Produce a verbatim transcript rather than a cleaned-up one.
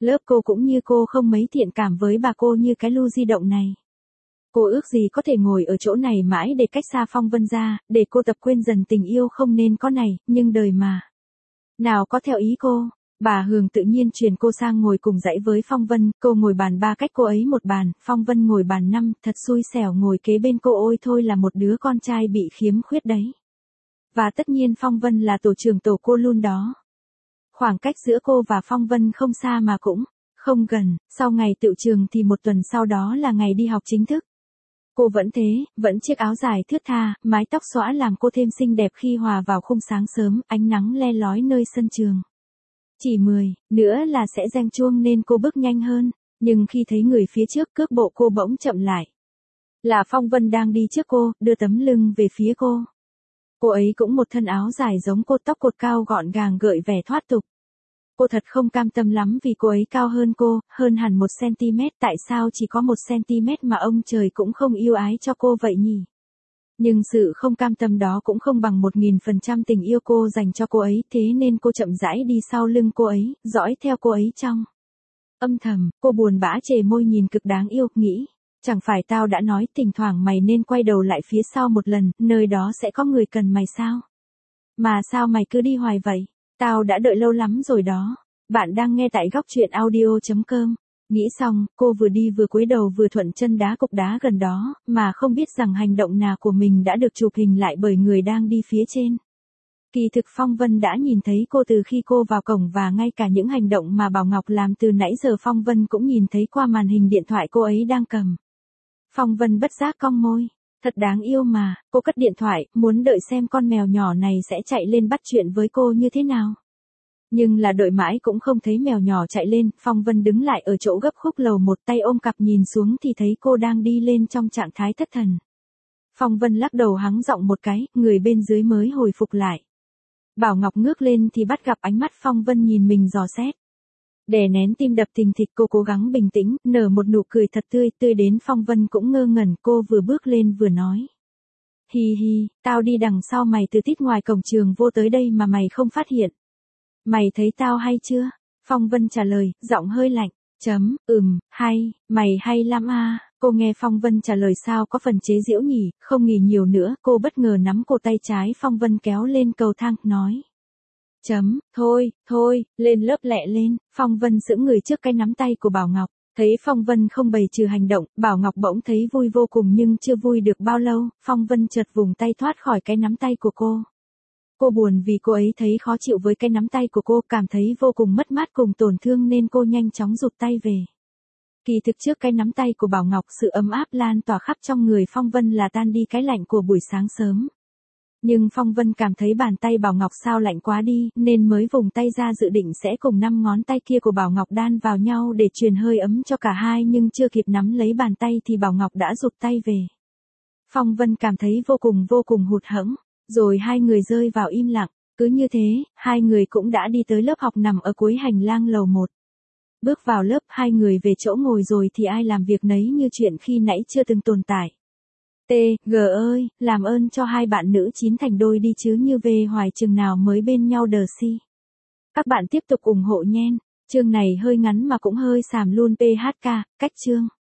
Lớp cô cũng như cô không mấy thiện cảm với bà cô như cái lu di động này. Cô ước gì có thể ngồi ở chỗ này mãi để cách xa Phong Vân ra, để cô tập quên dần tình yêu không nên có này, nhưng đời mà. Nào có theo ý cô, bà Hường tự nhiên truyền cô sang ngồi cùng dãy với Phong Vân, cô ngồi bàn ba cách cô ấy một bàn, Phong Vân ngồi bàn năm, thật xui xẻo ngồi kế bên cô ôi thôi là một đứa con trai bị khiếm khuyết đấy. Và tất nhiên Phong Vân là tổ trưởng tổ cô luôn đó. Khoảng cách giữa cô và Phong Vân không xa mà cũng không gần, sau ngày tựu trường thì một tuần sau đó là ngày đi học chính thức. Cô vẫn thế, vẫn chiếc áo dài thướt tha, mái tóc xõa làm cô thêm xinh đẹp khi hòa vào khung sáng sớm, ánh nắng le lói nơi sân trường. Chỉ mười, nữa là sẽ reng chuông nên cô bước nhanh hơn, nhưng khi thấy người phía trước cước bộ cô bỗng chậm lại. Là Phong Vân đang đi trước cô, đưa tấm lưng về phía cô. Cô ấy cũng một thân áo dài giống cô, tóc cột cao gọn gàng gợi vẻ thoát tục. Cô thật không cam tâm lắm vì cô ấy cao hơn cô, hơn hẳn một xăng-ti-mét, tại sao chỉ có một xăng-ti-mét mà ông trời cũng không yêu ái cho cô vậy nhỉ? Nhưng sự không cam tâm đó cũng không bằng một nghìn phần trăm tình yêu cô dành cho cô ấy, thế nên cô chậm rãi đi sau lưng cô ấy, dõi theo cô ấy trong âm thầm. Cô buồn bã chề môi nhìn cực đáng yêu, nghĩ, chẳng phải tao đã nói thỉnh thoảng mày nên quay đầu lại phía sau một lần, nơi đó sẽ có người cần mày sao? Mà sao mày cứ đi hoài vậy? Tao đã đợi lâu lắm rồi đó. Bạn đang nghe tại góc truyện audio chấm com. Nghĩ xong, cô vừa đi vừa cúi đầu vừa thuận chân đá cục đá gần đó, mà không biết rằng hành động nào của mình đã được chụp hình lại bởi người đang đi phía trên. Kỳ thực Phong Vân đã nhìn thấy cô từ khi cô vào cổng và ngay cả những hành động mà Bảo Ngọc làm từ nãy giờ Phong Vân cũng nhìn thấy qua màn hình điện thoại cô ấy đang cầm. Phong Vân bất giác cong môi. Thật đáng yêu mà, cô cất điện thoại, muốn đợi xem con mèo nhỏ này sẽ chạy lên bắt chuyện với cô như thế nào. Nhưng là đợi mãi cũng không thấy mèo nhỏ chạy lên, Phong Vân đứng lại ở chỗ gấp khúc lầu một, tay ôm cặp nhìn xuống thì thấy cô đang đi lên trong trạng thái thất thần. Phong Vân lắc đầu hắng giọng một cái, người bên dưới mới hồi phục lại. Bảo Ngọc ngước lên thì bắt gặp ánh mắt Phong Vân nhìn mình dò xét. Đè nén tim đập thình thịch, cô cố gắng bình tĩnh, nở một nụ cười thật tươi, tươi đến Phong Vân cũng ngơ ngẩn, cô vừa bước lên vừa nói. Hi hi, tao đi đằng sau mày từ tít ngoài cổng trường vô tới đây mà mày không phát hiện. Mày thấy tao hay chưa? Phong Vân trả lời, giọng hơi lạnh. Chấm, ừm, hay, mày hay lắm à. Cô nghe Phong Vân trả lời sao có phần chế giễu nhỉ, không nghỉ nhiều nữa, cô bất ngờ nắm cổ tay trái Phong Vân kéo lên cầu thang, nói. Chấm, thôi, thôi, lên lớp lẹ lên. Phong Vân sững người trước cái nắm tay của Bảo Ngọc. Thấy Phong Vân không bày trừ hành động, Bảo Ngọc bỗng thấy vui vô cùng nhưng chưa vui được bao lâu, Phong Vân chợt vùng tay thoát khỏi cái nắm tay của cô. Cô buồn vì cô ấy thấy khó chịu với cái nắm tay của cô, cảm thấy vô cùng mất mát cùng tổn thương nên cô nhanh chóng rụt tay về. Kỳ thực trước cái nắm tay của Bảo Ngọc, sự ấm áp lan tỏa khắp trong người Phong Vân là tan đi cái lạnh của buổi sáng sớm. Nhưng Phong Vân cảm thấy bàn tay Bảo Ngọc sao lạnh quá đi, nên mới vùng tay ra dự định sẽ cùng năm ngón tay kia của Bảo Ngọc đan vào nhau để truyền hơi ấm cho cả hai, nhưng chưa kịp nắm lấy bàn tay thì Bảo Ngọc đã rụt tay về. Phong Vân cảm thấy vô cùng vô cùng hụt hẫng, rồi hai người rơi vào im lặng. Cứ như thế, hai người cũng đã đi tới lớp học nằm ở cuối hành lang lầu một. Bước vào lớp, hai người về chỗ ngồi rồi thì ai làm việc nấy như chuyện khi nãy chưa từng tồn tại. T, G ơi, làm ơn cho hai bạn nữ chín thành đôi đi chứ, như về hoài chừng nào mới bên nhau đờ si. Các bạn tiếp tục ủng hộ nhen, chương này hơi ngắn mà cũng hơi xàm luôn. pê hát ca, cách chương.